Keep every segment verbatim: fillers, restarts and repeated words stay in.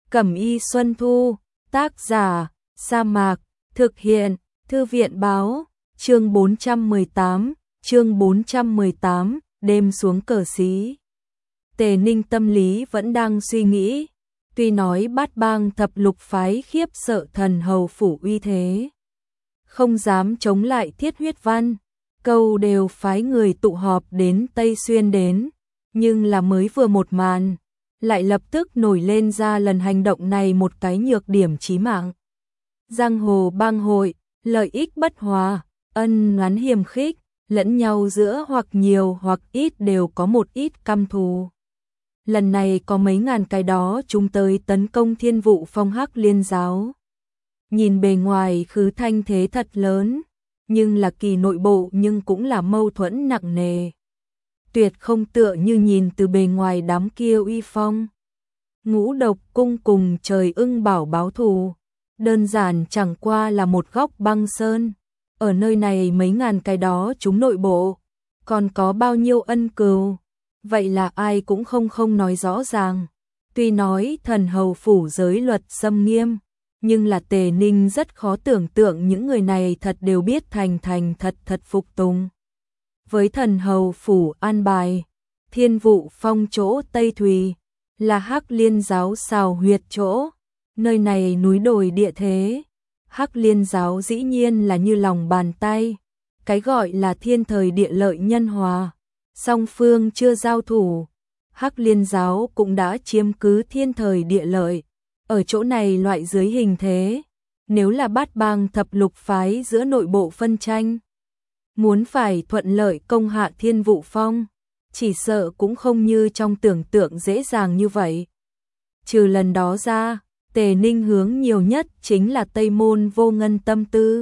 Cẩm y Xuân Thu, tác giả, Sa Mạc, thực hiện, Thư viện báo, chương bốn trăm mười tám, chương bốn trăm mười tám, đêm xuống cờ xí. Tề Ninh tâm lý vẫn đang suy nghĩ, tuy nói bát bang thập lục phái khiếp sợ thần hầu phủ uy thế, không dám chống lại Thiết Huyết Văn, câu đều phái người tụ họp đến Tây Xuyên đến, nhưng là mới vừa một màn, lại lập tức nổi lên ra lần hành động này một cái nhược điểm chí mạng. Giang hồ bang hội, lợi ích bất hòa, ân oán hiềm khích, lẫn nhau giữa hoặc nhiều hoặc ít đều có một ít căm thù. Lần này có mấy ngàn cái đó chúng tới tấn công Thiên Vụ Phong Hắc Liên giáo. Nhìn bề ngoài khứ thanh thế thật lớn, nhưng là kỳ nội bộ nhưng cũng là mâu thuẫn nặng nề. Tuyệt không tựa như nhìn từ bề ngoài đám kia uy phong. Ngũ độc cung cùng trời ưng bảo báo thù, đơn giản chẳng qua là một góc băng sơn. Ở nơi này mấy ngàn cái đó chúng nội bộ, còn có bao nhiêu ân cừu, vậy là ai cũng không không nói rõ ràng. Tuy nói thần hầu phủ giới luật xâm nghiêm, nhưng là Tề Ninh rất khó tưởng tượng những người này thật đều biết thành thành thật thật phục tùng. Với thần hầu phủ an bài, Thiên Vụ Phong chỗ Tây Thùy, là Hắc Liên giáo xào huyệt chỗ, nơi này núi đồi địa thế. Hắc Liên giáo dĩ nhiên là như lòng bàn tay, cái gọi là thiên thời địa lợi nhân hòa, song phương chưa giao thủ, Hắc Liên giáo cũng đã chiếm cứ thiên thời địa lợi, ở chỗ này loại dưới hình thế, nếu là bát bang thập lục phái giữa nội bộ phân tranh, muốn phải thuận lợi công hạ Thiên Vụ Phong, chỉ sợ cũng không như trong tưởng tượng dễ dàng như vậy. Trừ lần đó ra, Tề Ninh hướng nhiều nhất chính là Tây Môn Vô Ngân tâm tư.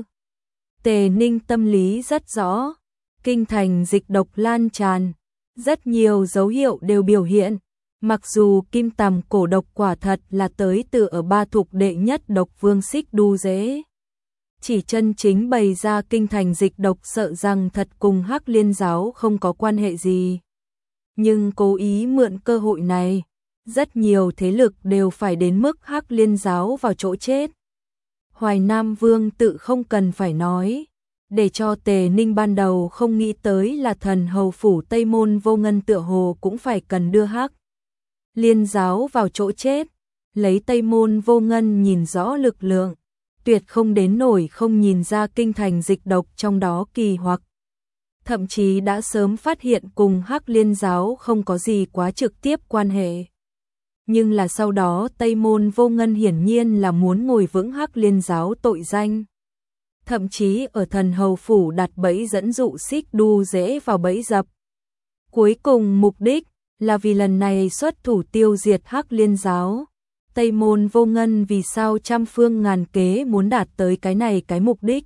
Tề Ninh tâm lý rất rõ, kinh thành dịch độc lan tràn, rất nhiều dấu hiệu đều biểu hiện, mặc dù kim tằm cổ độc quả thật là tới từ ở ba thuộc đệ nhất độc vương Xích Đu Dễ. Chỉ chân chính bày ra kinh thành dịch độc sợ rằng thật cùng Hắc Liên giáo không có quan hệ gì. Nhưng cố ý mượn cơ hội này, rất nhiều thế lực đều phải đến mức Hắc Liên giáo vào chỗ chết. Hoài Nam Vương tự không cần phải nói, để cho Tề Ninh ban đầu không nghĩ tới là thần hầu phủ Tây Môn Vô Ngân tựa hồ cũng phải cần đưa Hắc Liên giáo vào chỗ chết, lấy Tây Môn Vô Ngân nhìn rõ lực lượng, tuyệt không đến nổi không nhìn ra kinh thành dịch độc trong đó kỳ hoặc. Thậm chí đã sớm phát hiện cùng Hắc Liên giáo không có gì quá trực tiếp quan hệ. Nhưng là sau đó Tây Môn Vô Ngân hiển nhiên là muốn ngồi vững Hắc Liên giáo tội danh. Thậm chí ở thần hầu phủ đặt bẫy dẫn dụ Xích Đu Dễ vào bẫy dập. Cuối cùng mục đích là vì lần này xuất thủ tiêu diệt Hắc Liên giáo. Tây Môn Vô Ngân vì sao trăm phương ngàn kế muốn đạt tới cái này cái mục đích.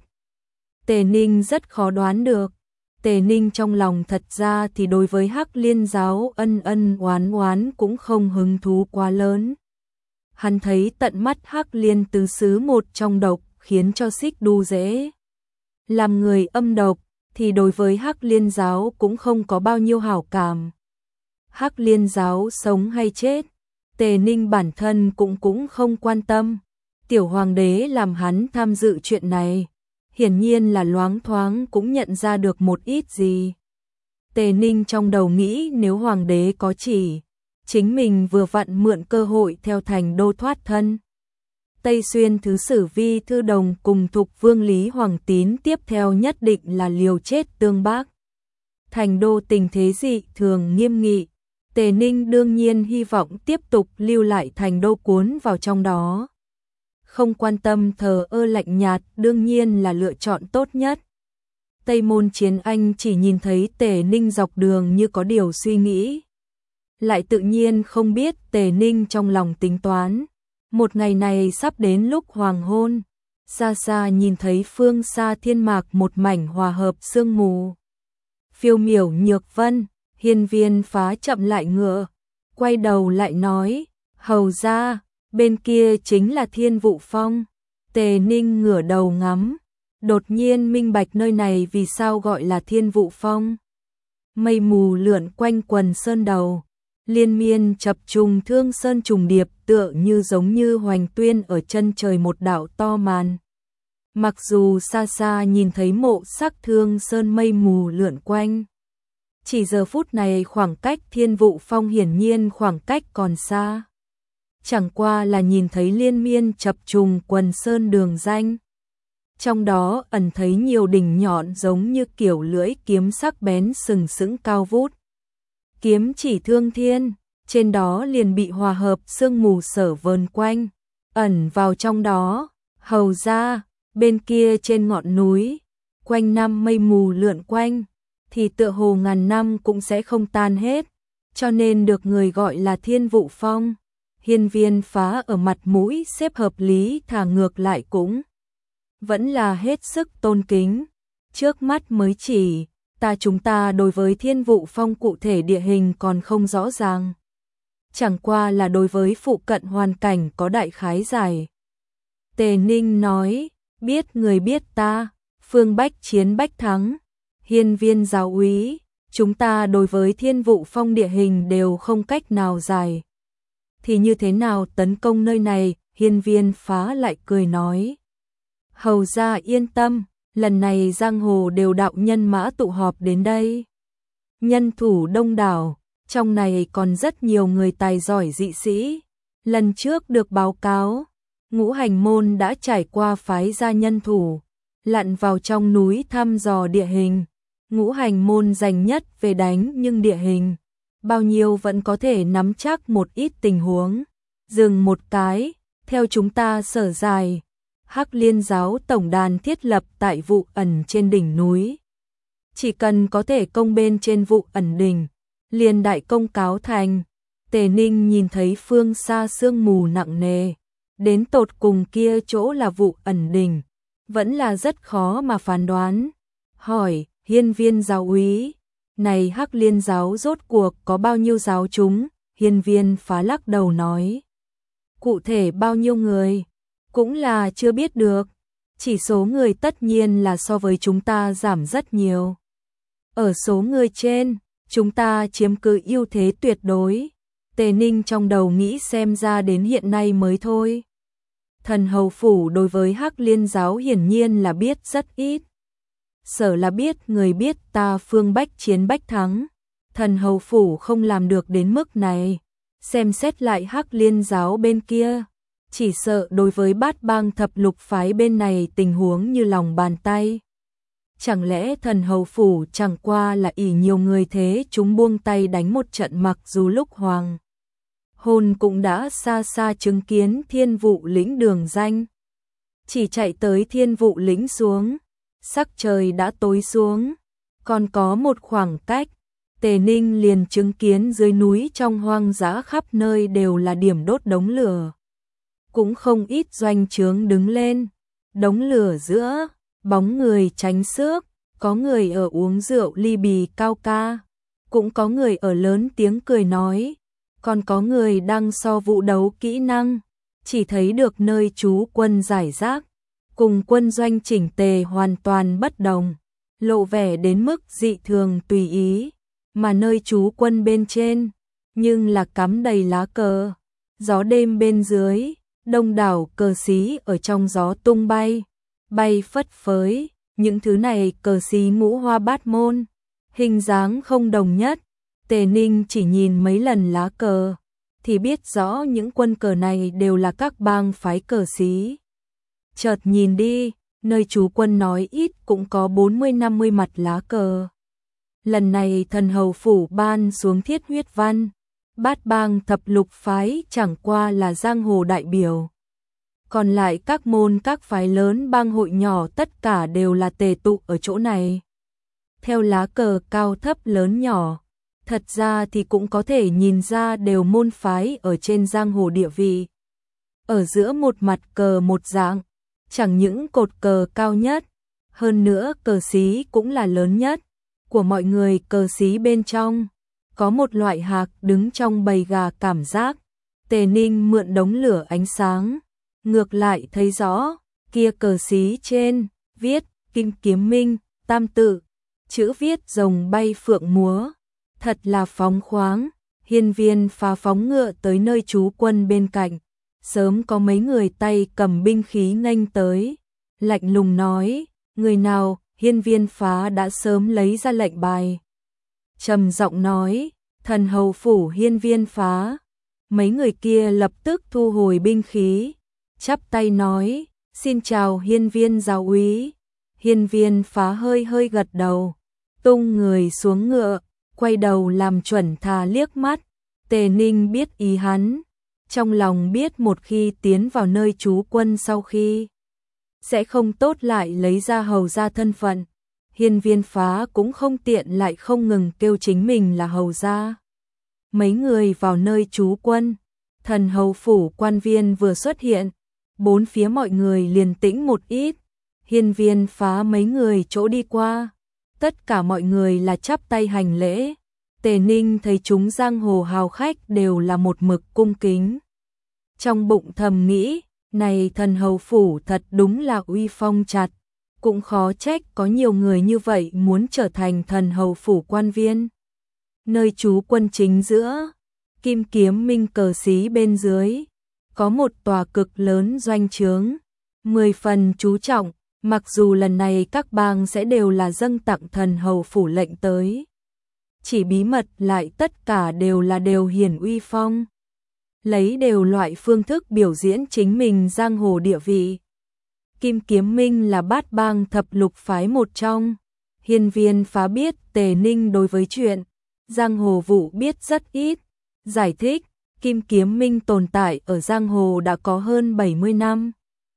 Tề Ninh rất khó đoán được. Tề Ninh trong lòng thật ra thì đối với Hắc Liên giáo ân ân oán oán cũng không hứng thú quá lớn. Hắn thấy tận mắt Hắc Liên tứ xứ một trong độc khiến cho Xích Đu Dễ làm người âm độc, thì đối với Hắc Liên giáo cũng không có bao nhiêu hảo cảm. Hắc Liên giáo sống hay chết, Tề Ninh bản thân cũng cũng không quan tâm. Tiểu hoàng đế làm hắn tham dự chuyện này, hiển nhiên là loáng thoáng cũng nhận ra được một ít gì. Tề Ninh trong đầu nghĩ nếu hoàng đế có chỉ, chính mình vừa vặn mượn cơ hội theo thành đô thoát thân. Tây Xuyên thứ sử Vi Thư Đồng cùng Thục Vương Lý Hoàng Tín tiếp theo nhất định là liều chết tương bác. Thành đô tình thế dị thường nghiêm nghị, Tề Ninh đương nhiên hy vọng tiếp tục lưu lại thành đô cuốn vào trong đó. Không quan tâm thờ ơ lạnh nhạt đương nhiên là lựa chọn tốt nhất. Tây Môn Chiến Anh chỉ nhìn thấy Tề Ninh dọc đường như có điều suy nghĩ. Lại tự nhiên không biết Tề Ninh trong lòng tính toán. Một ngày này sắp đến lúc hoàng hôn, xa xa nhìn thấy phương xa thiên mạc một mảnh hòa hợp sương mù. Phiêu miểu nhược vân, hiên viên phá chậm lại ngựa, quay đầu lại nói, hầu ra, bên kia chính là Thiên Vụ Phong. Tề Ninh ngửa đầu ngắm, đột nhiên minh bạch nơi này vì sao gọi là Thiên Vụ Phong. Mây mù lượn quanh quần sơn đầu, liên miên chập trùng thương sơn trùng điệp tựa như giống như hoành tuyên ở chân trời một đạo to màn. Mặc dù xa xa nhìn thấy mộ sắc thương sơn mây mù lượn quanh. Chỉ giờ phút này khoảng cách Thiên Vụ Phong hiển nhiên khoảng cách còn xa. Chẳng qua là nhìn thấy liên miên chập trùng quần sơn đường danh. Trong đó ẩn thấy nhiều đỉnh nhọn giống như kiểu lưỡi kiếm sắc bén sừng sững cao vút. Kiếm chỉ thương thiên, trên đó liền bị hòa hợp sương mù sở vờn quanh, ẩn vào trong đó, hầu ra, bên kia trên ngọn núi, quanh năm mây mù lượn quanh, thì tựa hồ ngàn năm cũng sẽ không tan hết, cho nên được người gọi là Thiên Vụ Phong. Hiên Viên Phá ở mặt mũi xếp hợp lý thả ngược lại cũng vẫn là hết sức tôn kính. Trước mắt mới chỉ, ta chúng ta đối với Thiên Vụ Phong cụ thể địa hình còn không rõ ràng. Chẳng qua là đối với phụ cận hoàn cảnh có đại khái giải. Tề Ninh nói, biết người biết ta, phương bách chiến bách thắng. Hiên Viên giáo úy, chúng ta đối với Thiên Vụ Phong địa hình đều không cách nào giải. Thì như thế nào tấn công nơi này? Hiên Viên Phá lại cười nói. Hầu ra yên tâm, lần này giang hồ đều đạo nhân mã tụ họp đến đây. Nhân thủ đông đảo, trong này còn rất nhiều người tài giỏi dị sĩ. Lần trước được báo cáo, Ngũ Hành môn đã trải qua phái ra nhân thủ, lặn vào trong núi thăm dò địa hình. Ngũ Hành môn dành nhất về đánh nhưng địa hình, bao nhiêu vẫn có thể nắm chắc một ít tình huống. Dừng một cái, theo chúng ta sở dài. Hắc Liên giáo tổng đàn thiết lập tại Vụ Ẩn trên đỉnh núi. Chỉ cần có thể công bên trên Vụ Ẩn đỉnh, liền đại công cáo thành. Tề Ninh nhìn thấy phương xa sương mù nặng nề, đến tột cùng kia chỗ là Vụ Ẩn đỉnh, vẫn là rất khó mà phán đoán. Hỏi, Hiên Viên giáo úy, này Hắc Liên giáo rốt cuộc có bao nhiêu giáo chúng? Hiên Viên Phá lắc đầu nói, cụ thể bao nhiêu người? Cũng là chưa biết được, chỉ số người tất nhiên là so với chúng ta giảm rất nhiều. Ở số người trên, chúng ta chiếm cứ ưu thế tuyệt đối. Tề Ninh trong đầu nghĩ xem ra đến hiện nay mới thôi. Thần hầu phủ đối với Hắc Liên giáo hiển nhiên là biết rất ít. Sở là biết người biết ta phương bách chiến bách thắng. Thần hầu phủ không làm được đến mức này. Xem xét lại Hắc Liên giáo bên kia, chỉ sợ đối với bát bang thập lục phái bên này tình huống như lòng bàn tay. Chẳng lẽ thần hầu phủ chẳng qua là ỷ nhiều người thế chúng buông tay đánh một trận, mặc dù lúc hoàng hôn cũng đã xa xa chứng kiến Thiên Vụ lĩnh đường danh. Chỉ chạy tới Thiên Vụ lĩnh xuống, sắc trời đã tối xuống, còn có một khoảng cách, Tề Ninh liền chứng kiến dưới núi trong hoang dã khắp nơi đều là điểm đốt đống lửa. Cũng không ít doanh trướng đứng lên, đống lửa giữa, bóng người tránh xước, có người ở uống rượu ly bì cao ca, cũng có người ở lớn tiếng cười nói, còn có người đang so vũ đấu kỹ năng, chỉ thấy được nơi trú quân giải rác, cùng quân doanh chỉnh tề hoàn toàn bất đồng, lộ vẻ đến mức dị thường tùy ý, mà nơi trú quân bên trên, nhưng là cắm đầy lá cờ, gió đêm bên dưới. Đông đảo cờ xí ở trong gió tung bay, bay phất phới, những thứ này cờ xí ngũ hoa bát môn, hình dáng không đồng nhất. Tề Ninh chỉ nhìn mấy lần lá cờ, thì biết rõ những quân cờ này đều là các bang phái cờ xí. Chợt nhìn đi, nơi chú quân nói ít cũng có bốn mươi năm mươi mặt lá cờ. Lần này thần hầu phủ ban xuống thiết huyết văn. Bát bang thập lục phái chẳng qua là giang hồ đại biểu. Còn lại các môn các phái lớn bang hội nhỏ tất cả đều là tề tụ ở chỗ này. Theo lá cờ cao thấp lớn nhỏ, thật ra thì cũng có thể nhìn ra đều môn phái ở trên giang hồ địa vị. Ở giữa một mặt cờ một dạng, chẳng những cột cờ cao nhất, hơn nữa cờ xí cũng là lớn nhất, của mọi người cờ xí bên trong. Có một loại hạc đứng trong bầy gà cảm giác. Tề Ninh mượn đống lửa ánh sáng, ngược lại thấy rõ, kia cờ xí trên, viết, Kim Kiếm Minh, tam tự, chữ viết rồng bay phượng múa, thật là phóng khoáng, Hiên Viên Phá phóng ngựa tới nơi trú quân bên cạnh, sớm có mấy người tay cầm binh khí nghênh tới, lạnh lùng nói, người nào? Hiên Viên Phá đã sớm lấy ra lệnh bài, trầm giọng nói, thần hầu phủ Hiên Viên Phá. Mấy người kia lập tức thu hồi binh khí, chắp tay nói, xin chào Hiên Viên giáo úy. Hiên Viên Phá hơi hơi gật đầu, tung người xuống ngựa, quay đầu làm chuẩn thà liếc mắt. Tề Ninh biết ý hắn, trong lòng biết một khi tiến vào nơi trú quân sau khi sẽ không tốt lại lấy ra hầu gia thân phận. Hiên Viên Phá cũng không tiện lại không ngừng kêu chính mình là hầu gia. Mấy người vào nơi trú quân, thần hầu phủ quan viên vừa xuất hiện, bốn phía mọi người liền tĩnh một ít. Hiên Viên Phá mấy người chỗ đi qua, tất cả mọi người là chắp tay hành lễ. Tề Ninh thấy chúng giang hồ hào khách đều là một mực cung kính. Trong bụng thầm nghĩ, này thần hầu phủ thật đúng là uy phong chặt, cũng khó trách có nhiều người như vậy muốn trở thành thần hầu phủ quan viên. Nơi trú quân chính giữa, Kim Kiếm Minh cờ xí bên dưới, có một tòa cực lớn doanh trướng, mười phần chú trọng, mặc dù lần này các bang sẽ đều là dâng tặng thần hầu phủ lệnh tới. Chỉ bí mật lại tất cả đều là đều hiển uy phong, lấy đều loại phương thức biểu diễn chính mình giang hồ địa vị. Kim Kiếm Minh là bát bang thập lục phái một trong. Hiên Viên Phá biết Tề Ninh đối với chuyện giang hồ vụ biết rất ít, giải thích, Kim Kiếm Minh tồn tại ở giang hồ đã có hơn bảy mươi năm.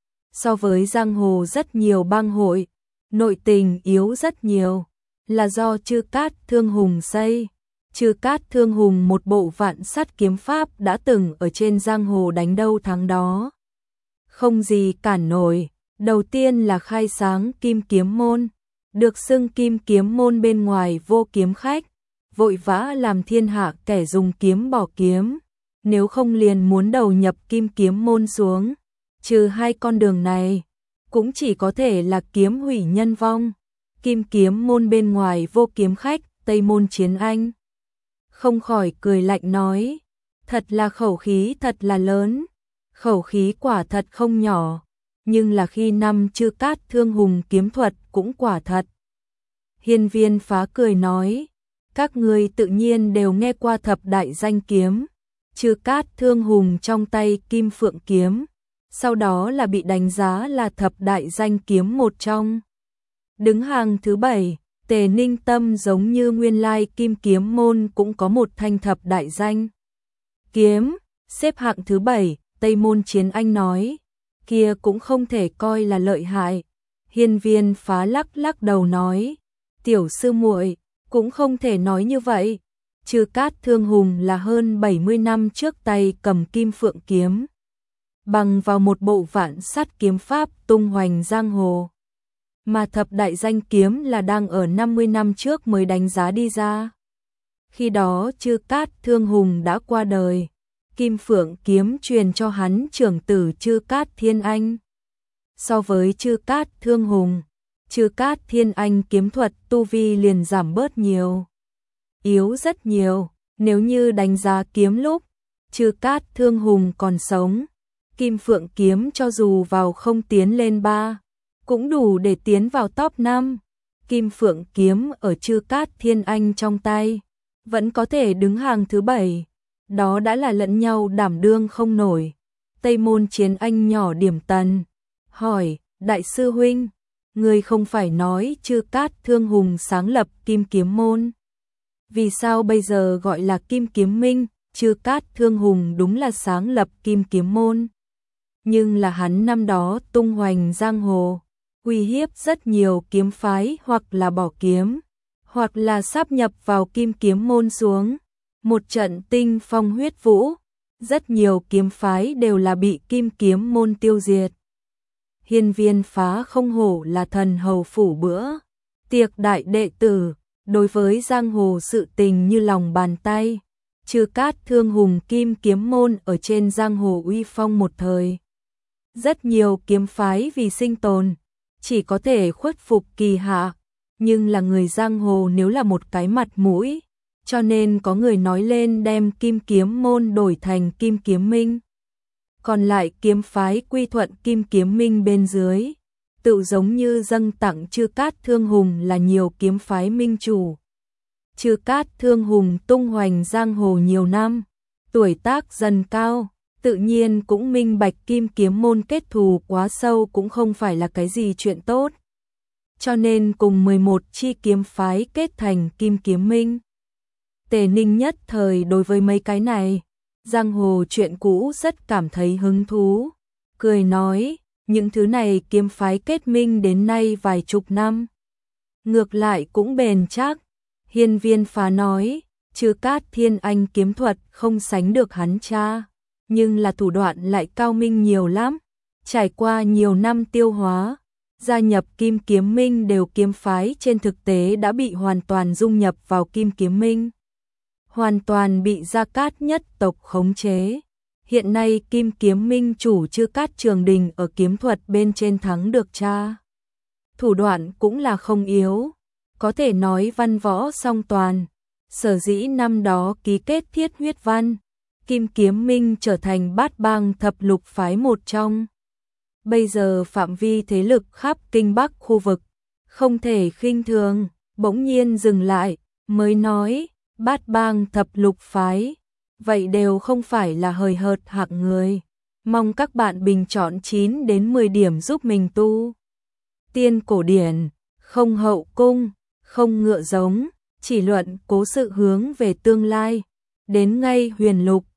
So với giang hồ rất nhiều bang hội, nội tình yếu rất nhiều, là do Chư Cát Thương Hùng xây. Chư Cát Thương Hùng một bộ vạn sắt kiếm pháp đã từng ở trên giang hồ đánh đâu thắng đó, không gì cản nổi. Đầu tiên là khai sáng Kim Kiếm môn, được xưng Kim Kiếm môn bên ngoài vô kiếm khách, vội vã làm thiên hạ kẻ dùng kiếm bỏ kiếm, nếu không liền muốn đầu nhập Kim Kiếm môn xuống. Trừ hai con đường này, cũng chỉ có thể là kiếm hủy nhân vong. Kim Kiếm môn bên ngoài vô kiếm khách, Tây môn Chiến Anh không khỏi cười lạnh nói, thật là khẩu khí thật là lớn, khẩu khí quả thật không nhỏ, nhưng là khi năm Chư Cát Thương Hùng kiếm thuật cũng quả thật. Hiên Viên Phá cười nói, các ngươi tự nhiên đều nghe qua thập đại danh kiếm, Chư Cát Thương Hùng trong tay Kim Phượng kiếm, sau đó là bị đánh giá là thập đại danh kiếm một trong. Đứng hàng thứ bảy, Tề Ninh tâm giống như nguyên lai Kim Kiếm môn cũng có một thanh thập đại danh kiếm, xếp hạng thứ bảy, Tây môn Chiến Anh nói, kia cũng không thể coi là lợi hại. Hiên Viên Phá lắc lắc đầu nói, tiểu sư muội cũng không thể nói như vậy. Chư Cát Thương Hùng là hơn bảy mươi năm trước tay cầm Kim Phượng kiếm, bằng vào một bộ vạn sắt kiếm pháp tung hoành giang hồ, mà thập đại danh kiếm là đang ở năm mươi năm trước mới đánh giá đi ra. Khi đó Chư Cát Thương Hùng đã qua đời, Kim Phượng kiếm truyền cho hắn trưởng tử Chư Cát Thiên Anh. So với Chư Cát Thương Hùng, Chư Cát Thiên Anh kiếm thuật tu vi liền giảm bớt nhiều, yếu rất nhiều. Nếu như đánh giá kiếm lúc Chư Cát Thương Hùng còn sống, Kim Phượng kiếm cho dù vào không tiến lên ba, cũng đủ để tiến vào top năm. Kim Phượng kiếm ở Chư Cát Thiên Anh trong tay, vẫn có thể đứng hàng thứ bảy. Đó đã là lẫn nhau đảm đương không nổi. Tây môn Chiến Anh nhỏ điểm tần, hỏi, đại sư huynh, người không phải nói Chư Cát Thương Hùng sáng lập Kim Kiếm môn, vì sao bây giờ gọi là Kim Kiếm Minh? Chư Cát Thương Hùng đúng là sáng lập Kim Kiếm môn, nhưng là hắn năm đó tung hoành giang hồ, uy hiếp rất nhiều kiếm phái, hoặc là bỏ kiếm, hoặc là sáp nhập vào Kim Kiếm môn xuống. Một trận tinh phong huyết vũ, rất nhiều kiếm phái đều là bị Kim Kiếm môn tiêu diệt. Hiên Viên Phá không hổ là thần hầu phủ bữa tiệc đại đệ tử, đối với giang hồ sự tình như lòng bàn tay. Chư Cát Thương Hùng Kim Kiếm môn ở trên giang hồ uy phong một thời, rất nhiều kiếm phái vì sinh tồn chỉ có thể khuất phục kỳ hạ, nhưng là người giang hồ nếu là một cái mặt mũi, cho nên có người nói lên đem Kim Kiếm môn đổi thành Kim Kiếm Minh. Còn lại kiếm phái quy thuận Kim Kiếm Minh bên dưới, tự giống như dâng tặng Chư Cát Thương Hùng là nhiều kiếm phái minh chủ. Chư Cát Thương Hùng tung hoành giang hồ nhiều năm, tuổi tác dần cao, tự nhiên cũng minh bạch Kim Kiếm môn kết thù quá sâu cũng không phải là cái gì chuyện tốt. Cho nên cùng mười một chi kiếm phái kết thành Kim Kiếm Minh. Tề Ninh nhất thời đối với mấy cái này, giang hồ chuyện cũ rất cảm thấy hứng thú, cười nói, những thứ này kiếm phái kết minh đến nay vài chục năm, ngược lại cũng bền chắc. Hiên Viên Phá nói, Chư Cát Thiên Anh kiếm thuật không sánh được hắn cha, nhưng là thủ đoạn lại cao minh nhiều lắm, trải qua nhiều năm tiêu hóa, gia nhập Kim Kiếm Minh đều kiếm phái trên thực tế đã bị hoàn toàn dung nhập vào Kim Kiếm Minh, hoàn toàn bị Gia Cát nhất tộc khống chế. Hiện nay Kim Kiếm Minh chủ Chư Cát Trường Đình ở kiếm thuật bên trên thắng được cha. Thủ đoạn cũng là không yếu, có thể nói văn võ song toàn. Sở dĩ năm đó ký kết thiết huyết văn, Kim Kiếm Minh trở thành bát bang thập lục phái một trong. Bây giờ phạm vi thế lực khắp Kinh Bắc khu vực, không thể khinh thường, bỗng nhiên dừng lại, mới nói, bát bang thập lục phái, vậy đều không phải là hời hợt hạng người. Mong các bạn bình chọn chín đến mười điểm giúp mình tu tiên cổ điển, không hậu cung, không ngựa giống, chỉ luận cố sự hướng về tương lai, đến ngay huyền lục.